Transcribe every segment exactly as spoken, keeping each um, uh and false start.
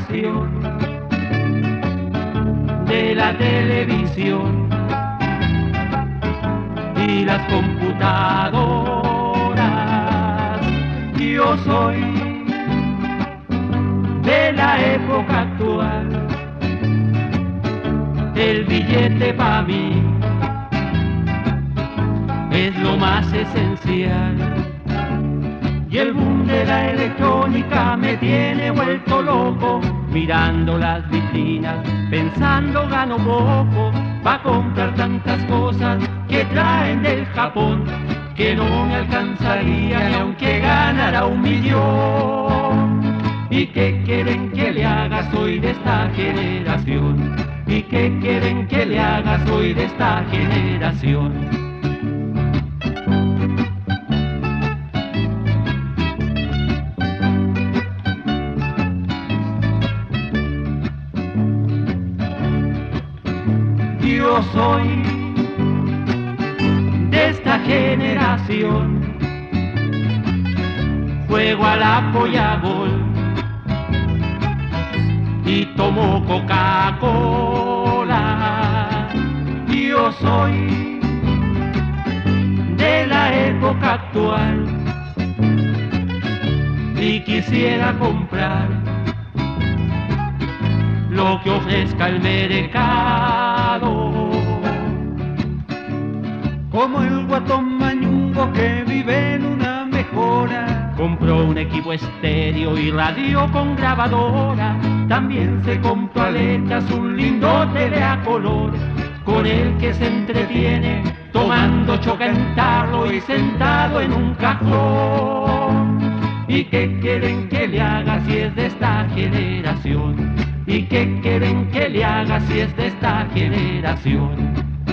generación de la televisión y las computadoras. Yo soy de la época actual. El billete para mí es lo más esencial. Y el boom de la electrónica me tiene vuelto loco, mirando las vitrinas, pensando gano poco, pa' comprar tantas cosas que traen del Japón, que no me alcanzaría ni aunque ganara un millón. ¿Y qué quieren que le haga? Soy de esta generación. ¿Y qué quieren que le haga? Soy de esta generación. Yo soy de esta generación. Juego a la polla gol y tomo Coca-Cola. Yo soy de la época actual y quisiera comprar lo que ofrezca el mercado, como el guatón mañungo que vive en una mejora. Compró un equipo estéreo y radio con grabadora. También se compró a letras un lindo tele a color, con el que se entretiene tomando choca en tarro y sentado en un cajón. ¿Y qué quieren que le haga si es de esta generación? ¿Y qué quieren que le haga si es de esta generación?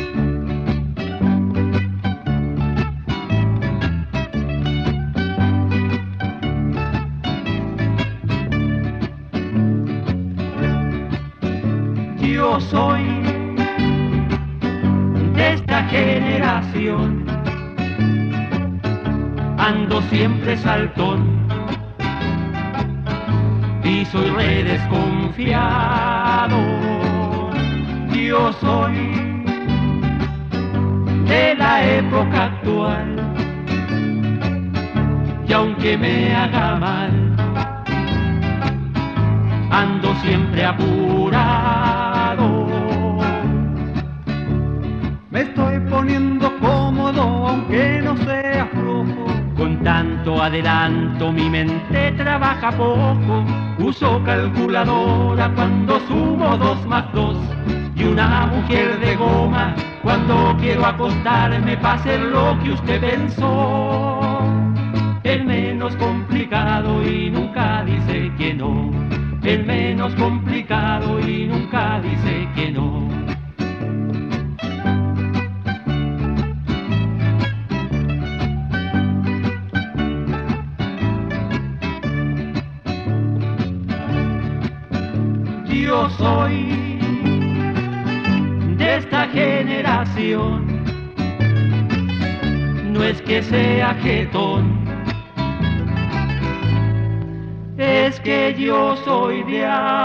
Yo soy de esta generación, ando siempre saltón y soy re desconfiado. Yo soy de la época actual y aunque me haga mal, ando siempre apurado. Me estoy poniendo cómodo aunque no sea flojo. Con tanto adelanto mi mente trabaja poco. Uso calculadora cuando sumo dos más dos y una mujer de goma cuando quiero acostarme pa' hacer lo que usted pensó. El menos complicado y nunca dice que no. El menos complicado y nunca dice que no. Yo soy de esta generación, no es que sea jetón, es que yo soy de